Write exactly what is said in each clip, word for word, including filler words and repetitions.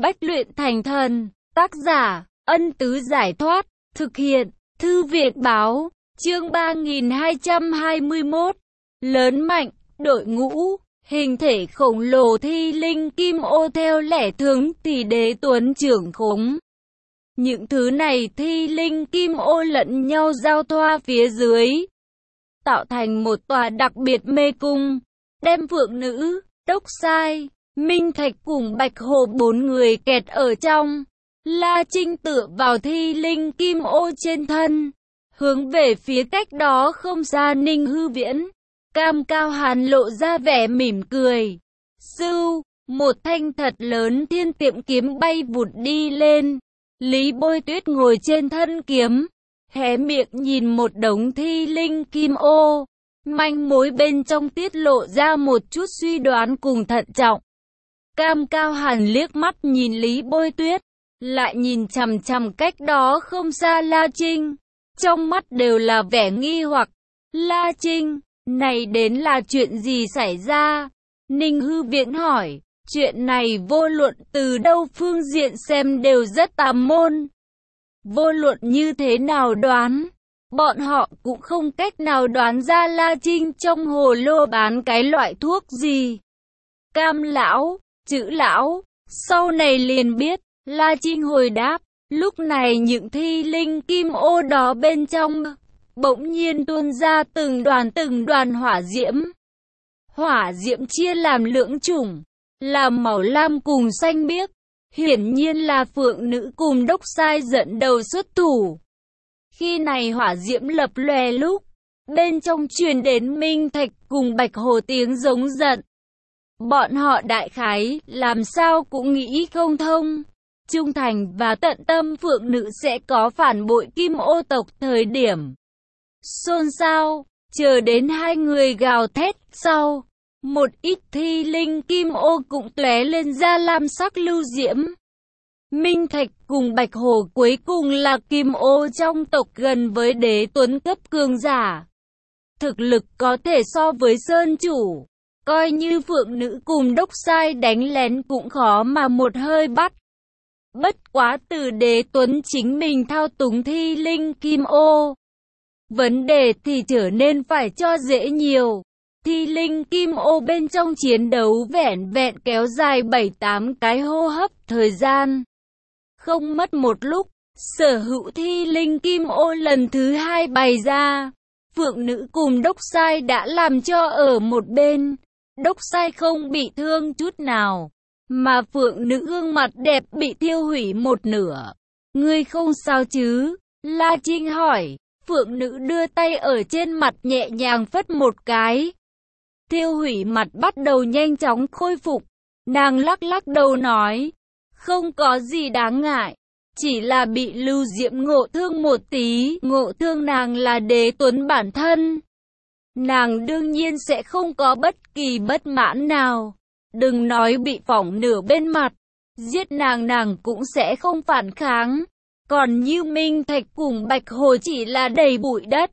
Bách luyện thành thần. Tác giả, Ân Tứ Giải Thoát. Thực hiện, Thư viện Báo. Chương ba nghìn hai trăm hai mươi mốt. Lớn mạnh, đội ngũ, hình thể khổng lồ thi linh kim ô theo lẽ thường thì Đế Tuấn trưởng khống. Những thứ này thi linh kim ô lẫn nhau giao thoa phía dưới, tạo thành một tòa đặc biệt mê cung, đem Phượng Nữ, Đốc Sai, Minh Thạch cùng Bạch Hồ bốn người kẹt ở trong. La Trinh tựa vào thi linh kim ô trên thân, hướng về phía cách đó không xa Ninh Hư Viễn. Cam Cao Hàn lộ ra vẻ mỉm cười. Sưu, một thanh thật lớn thiên tiệm kiếm bay vụt đi lên. Lý Bôi Tuyết ngồi trên thân kiếm, hé miệng nhìn một đống thi linh kim ô. Manh mối bên trong tiết lộ ra một chút suy đoán cùng thận trọng. Cam Cao Hàn liếc mắt nhìn Lý Bôi Tuyết, lại nhìn chằm chằm cách đó không xa La Trinh. Trong mắt đều là vẻ nghi hoặc. La Trinh, này đến là chuyện gì xảy ra? Ninh Hư Viễn hỏi. Chuyện này vô luận từ đâu phương diện xem đều rất tà môn. Vô luận như thế nào đoán, bọn họ cũng không cách nào đoán ra La Trinh trong hồ lô bán cái loại thuốc gì. Cam lão, Chữ lão, sau này liền biết. La Trinh hồi đáp. Lúc này những thi linh kim ô đó bên trong bỗng nhiên tuôn ra từng đoàn từng đoàn hỏa diễm. Hỏa diễm chia làm lưỡng chủng, là màu lam cùng xanh biếc. Hiển nhiên là Phượng Nữ cùng Đốc Sai dẫn đầu xuất thủ. Khi này hỏa diễm lập lòe lúc, bên trong truyền đến Minh Thạch cùng Bạch Hồ tiếng giống giận. Bọn họ đại khái làm sao cũng nghĩ không thông. Trung thành và tận tâm Phượng Nữ sẽ có phản bội Kim Ô tộc thời điểm. Xôn xao, chờ đến hai người gào thét sau, một ít thi linh kim ô cũng tóe lên ra lam sắc lưu diễm. Minh Thạch cùng Bạch Hồ cuối cùng là kim ô trong tộc gần với Đế Tuấn cấp cường giả. Thực lực có thể so với Sơn Chủ, coi như Phượng Nữ cùng Đốc Sai đánh lén cũng khó mà một hơi bắt. Bất quá từ Đế Tuấn chính mình thao túng thi linh kim ô, vấn đề thì trở nên phải cho dễ nhiều. Thi linh kim ô bên trong chiến đấu vẻn vẹn kéo dài bảy tám cái hô hấp thời gian. Không mất một lúc, sở hữu thi linh kim ô lần thứ hai bày ra. Phượng Nữ cùng Đốc Sai đã làm cho ở một bên. Đốc Sai không bị thương chút nào, mà Phượng Nữ gương mặt đẹp bị thiêu hủy một nửa. Ngươi không sao chứ? La Trinh hỏi. Phượng Nữ đưa tay ở trên mặt nhẹ nhàng phất một cái. Thiêu hủy mặt bắt đầu nhanh chóng khôi phục. Nàng lắc lắc đầu nói. Không có gì đáng ngại. Chỉ là bị lưu diễm ngộ thương một tí. Ngộ thương nàng là Đế Tuấn bản thân. Nàng đương nhiên sẽ không có bất kỳ bất mãn nào. Đừng nói bị phỏng nửa bên mặt. Giết nàng nàng cũng sẽ không phản kháng. Còn như Minh Thạch cùng Bạch Hồ chỉ là đầy bụi đất.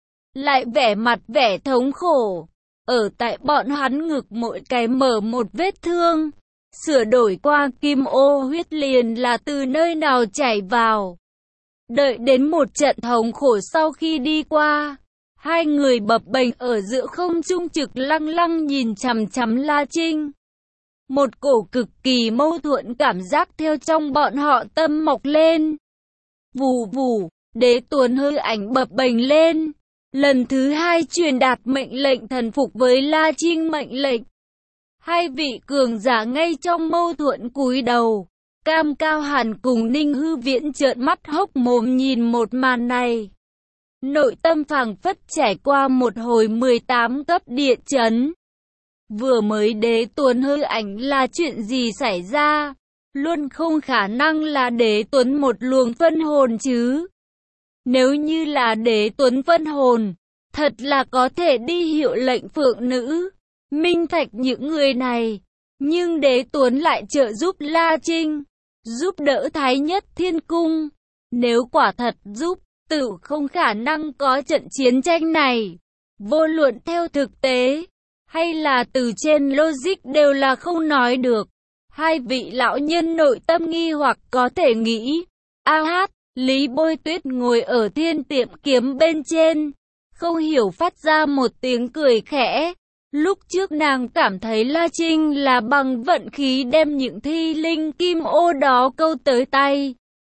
Lại vẻ mặt vẻ thống khổ. Ở tại bọn hắn ngực mỗi cái mở một vết thương. Sửa đổi qua kim ô huyết liền là từ nơi nào chảy vào. Đợi đến một trận thống khổ sau khi đi qua. Hai người bập bềnh ở giữa không trung trực lăng lăng nhìn chằm chằm La Trinh. Một cổ cực kỳ mâu thuẫn cảm giác theo trong bọn họ tâm mọc lên. Vù vù, Đế Tuấn hư ảnh bập bềnh lên. Lần thứ hai truyền đạt mệnh lệnh thần phục với La Trinh mệnh lệnh. Hai vị cường giả ngay trong mâu thuẫn cúi đầu. Cam Cao Hàn cùng Ninh Hư Viễn trợn mắt hốc mồm nhìn một màn này. Nội tâm phảng phất trải qua một hồi mười tám cấp địa chấn. Vừa mới Đế Tuấn hư ảnh là chuyện gì xảy ra? Luôn không khả năng là Đế Tuấn một luồng phân hồn chứ. Nếu như là Đế Tuấn phân hồn, thật là có thể đi hiệu lệnh Phượng Nữ, Minh Thạch những người này. Nhưng Đế Tuấn lại trợ giúp La Trinh, giúp đỡ Thái Nhất Thiên Cung. Nếu quả thật giúp, tự không khả năng có trận chiến tranh này. Vô luận theo thực tế, hay là từ trên logic đều là không nói được. Hai vị lão nhân nội tâm nghi hoặc có thể nghĩ, a hát, Lý Bôi Tuyết ngồi ở thiên tiệm kiếm bên trên, không hiểu phát ra một tiếng cười khẽ. Lúc trước nàng cảm thấy La Trinh là bằng vận khí đem những thi linh kim ô đó câu tới tay.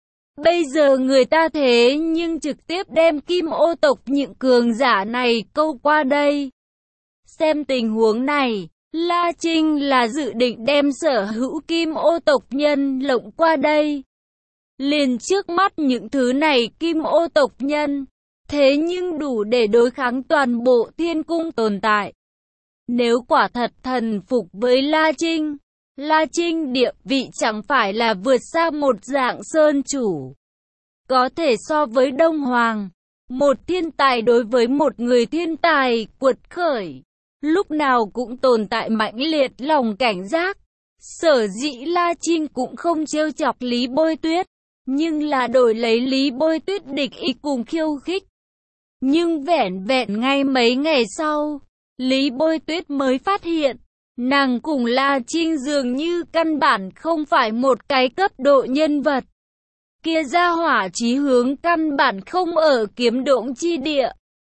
Bây giờ người ta thế nhưng trực tiếp đem kim ô tộc những cường giả này câu qua đây. Xem tình huống này, La Trinh là dự định đem sở hữu kim ô tộc nhân lộng qua đây. Liền trước mắt những thứ này kim ô tộc nhân, thế nhưng đủ để đối kháng toàn bộ thiên cung tồn tại. Nếu quả thật thần phục với La Trinh, La Trinh địa vị chẳng phải là vượt xa một dạng sơn chủ. Có thể so với Đông Hoàng, một thiên tài đối với một người thiên tài quật khởi, lúc nào cũng tồn tại mãnh liệt lòng cảnh giác. Sở dĩ La Trinh cũng không trêu chọc Lý Bôi Tuyết, nhưng là đổi lấy Lý Bôi Tuyết địch ý cùng khiêu khích. Nhưng vẻn vẹn ngay mấy ngày sau, Lý Bôi Tuyết mới phát hiện, nàng cùng La Trinh dường như căn bản không phải một cái cấp độ nhân vật. Kia gia hỏa chí hướng căn bản không ở kiếm độn chi địa,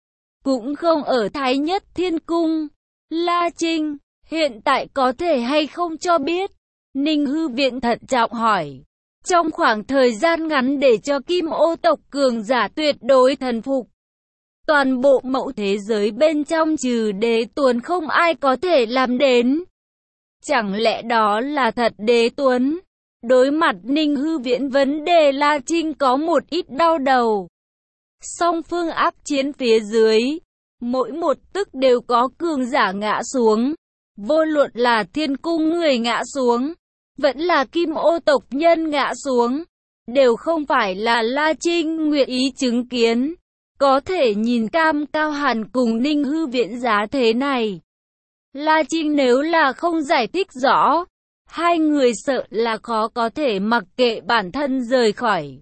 cũng không ở Thái Nhất Thiên Cung. La Trinh, hiện tại có thể hay không cho biết? Ninh Hư Viện thận trọng hỏi. Trong khoảng thời gian ngắn để cho kim ô tộc cường giả tuyệt đối thần phục, toàn bộ mẫu thế giới bên trong trừ Đế Tuấn không ai có thể làm đến. Chẳng lẽ đó là thật Đế Tuấn? Đối mặt Ninh Hư Viễn vấn đề, La Trinh có một ít đau đầu. Song phương ác chiến phía dưới, mỗi một tức đều có cường giả ngã xuống. Vô luận là thiên cung người ngã xuống, vẫn là kim ô tộc nhân ngã xuống, đều không phải là La Trinh nguyện ý chứng kiến. Có thể nhìn Cam Cao Hàn cùng Ninh Hư Viễn giá thế này, La Trinh nếu là không giải thích rõ, hai người sợ là khó có thể mặc kệ bản thân rời khỏi.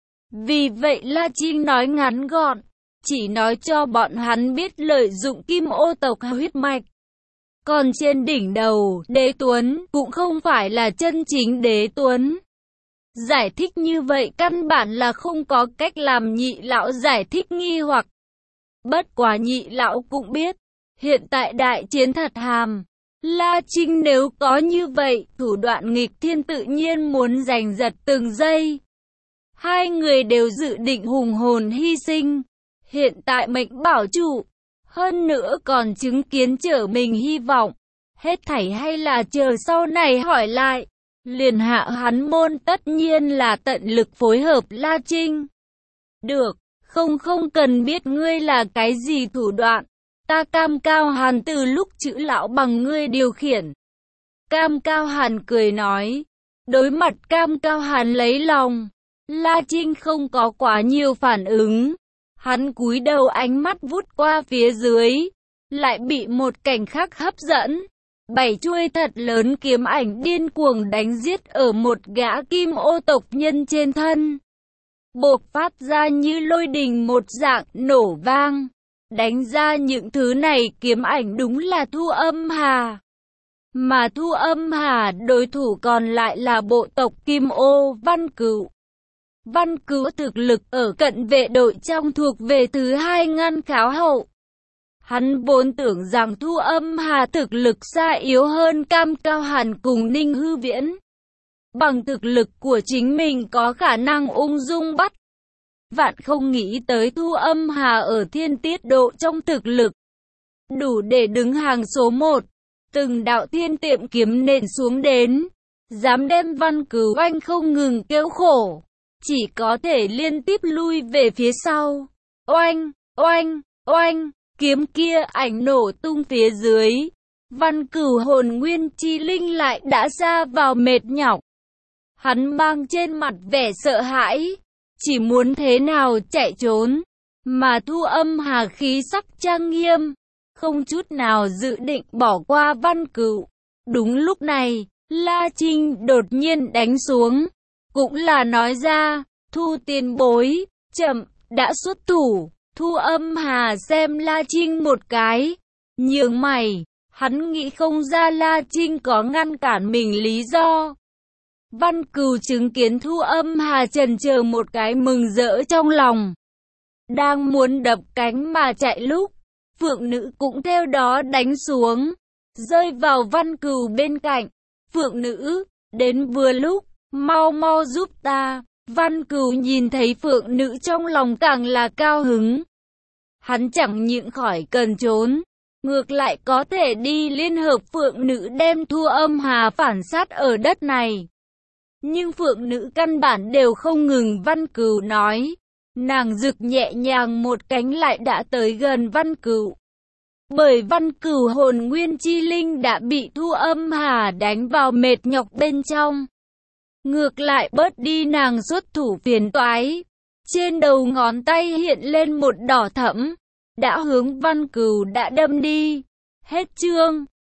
Vì vậy La Trinh nói ngắn gọn, chỉ nói cho bọn hắn biết lợi dụng kim ô tộc huyết mạch. Còn trên đỉnh đầu, Đế Tuấn cũng không phải là chân chính Đế Tuấn. Giải thích như vậy căn bản là không có cách làm nhị lão giải thích nghi hoặc. Bất quá nhị lão cũng biết, hiện tại đại chiến thật hàm. La Trinh nếu có như vậy, thủ đoạn nghịch thiên tự nhiên muốn giành giật từng giây. Hai người đều dự định hùng hồn hy sinh. Hiện tại mệnh bảo trụ, hơn nữa còn chứng kiến trở mình hy vọng. Hết thảy hay là chờ sau này hỏi lại. Liền Hạ hắn môn tất nhiên là tận lực phối hợp La Trinh. Được, không không cần biết ngươi là cái gì thủ đoạn. Ta Cam Cao Hàn từ lúc chữ lão bằng ngươi điều khiển. Cam Cao Hàn cười nói. Đối mặt Cam Cao Hàn lấy lòng, La Trinh không có quá nhiều phản ứng. Hắn cúi đầu ánh mắt vút qua phía dưới, lại bị một cảnh khác hấp dẫn. Bảy chuôi thật lớn kiếm ảnh điên cuồng đánh giết ở một gã kim ô tộc nhân trên thân. Bộc phát ra như lôi đình một dạng nổ vang. Đánh ra những thứ này kiếm ảnh đúng là Thu Âm Hà. Mà Thu Âm Hà đối thủ còn lại là bộ tộc kim ô Văn Cửu. Văn Cửu thực lực ở cận vệ đội trong thuộc về thứ hai ngăn kháo hậu. Hắn vốn tưởng rằng Thu Âm Hà thực lực xa yếu hơn Cam Cao Hàn cùng Ninh Hư Viễn. Bằng thực lực của chính mình có khả năng ung dung bắt. Vạn không nghĩ tới Thu Âm Hà ở thiên tiết độ trong thực lực, đủ để đứng hàng số một. Từng đạo thiên tiệm kiếm nện xuống đến, dám đem Văn Cửu Anh không ngừng kêu khổ, chỉ có thể liên tiếp lui về phía sau. Oanh, oanh, oanh, kiếm kia ảnh nổ tung phía dưới. Văn Cửu hồn nguyên chi linh lại đã ra vào mệt nhọc. Hắn mang trên mặt vẻ sợ hãi, chỉ muốn thế nào chạy trốn. Mà Thu Âm Hà khí sắc trang nghiêm, không chút nào dự định bỏ qua Văn Cửu. Đúng lúc này, La Trinh đột nhiên đánh xuống, cũng là nói ra, Thu tiền bối, chậm, đã xuất thủ. Thu Âm Hà xem La Trinh một cái, nhướng mày, hắn nghĩ không ra La Trinh có ngăn cản mình lý do. Văn Cừu chứng kiến Thu Âm Hà chần chờ một cái mừng rỡ trong lòng. Đang muốn đập cánh mà chạy lúc, Phượng Nữ cũng theo đó đánh xuống, rơi vào Văn Cừu bên cạnh. Phượng Nữ, đến vừa lúc, mau mau giúp ta. Văn Cừu nhìn thấy Phượng Nữ trong lòng càng là cao hứng. Hắn chẳng những khỏi cần trốn, ngược lại có thể đi liên hợp Phượng Nữ đem Thu Âm Hà phản sát ở đất này. Nhưng Phượng Nữ căn bản đều không ngừng Văn Cừu nói. Nàng rực nhẹ nhàng một cánh lại đã tới gần Văn Cừu. Bởi Văn Cừu hồn nguyên chi linh đã bị Thu Âm Hà đánh vào mệt nhọc bên trong. Ngược lại bớt đi nàng xuất thủ phiền toái. Trên đầu ngón tay hiện lên một đỏ thẫm, đã hướng Văn Cừu đã đâm đi. Hết chương.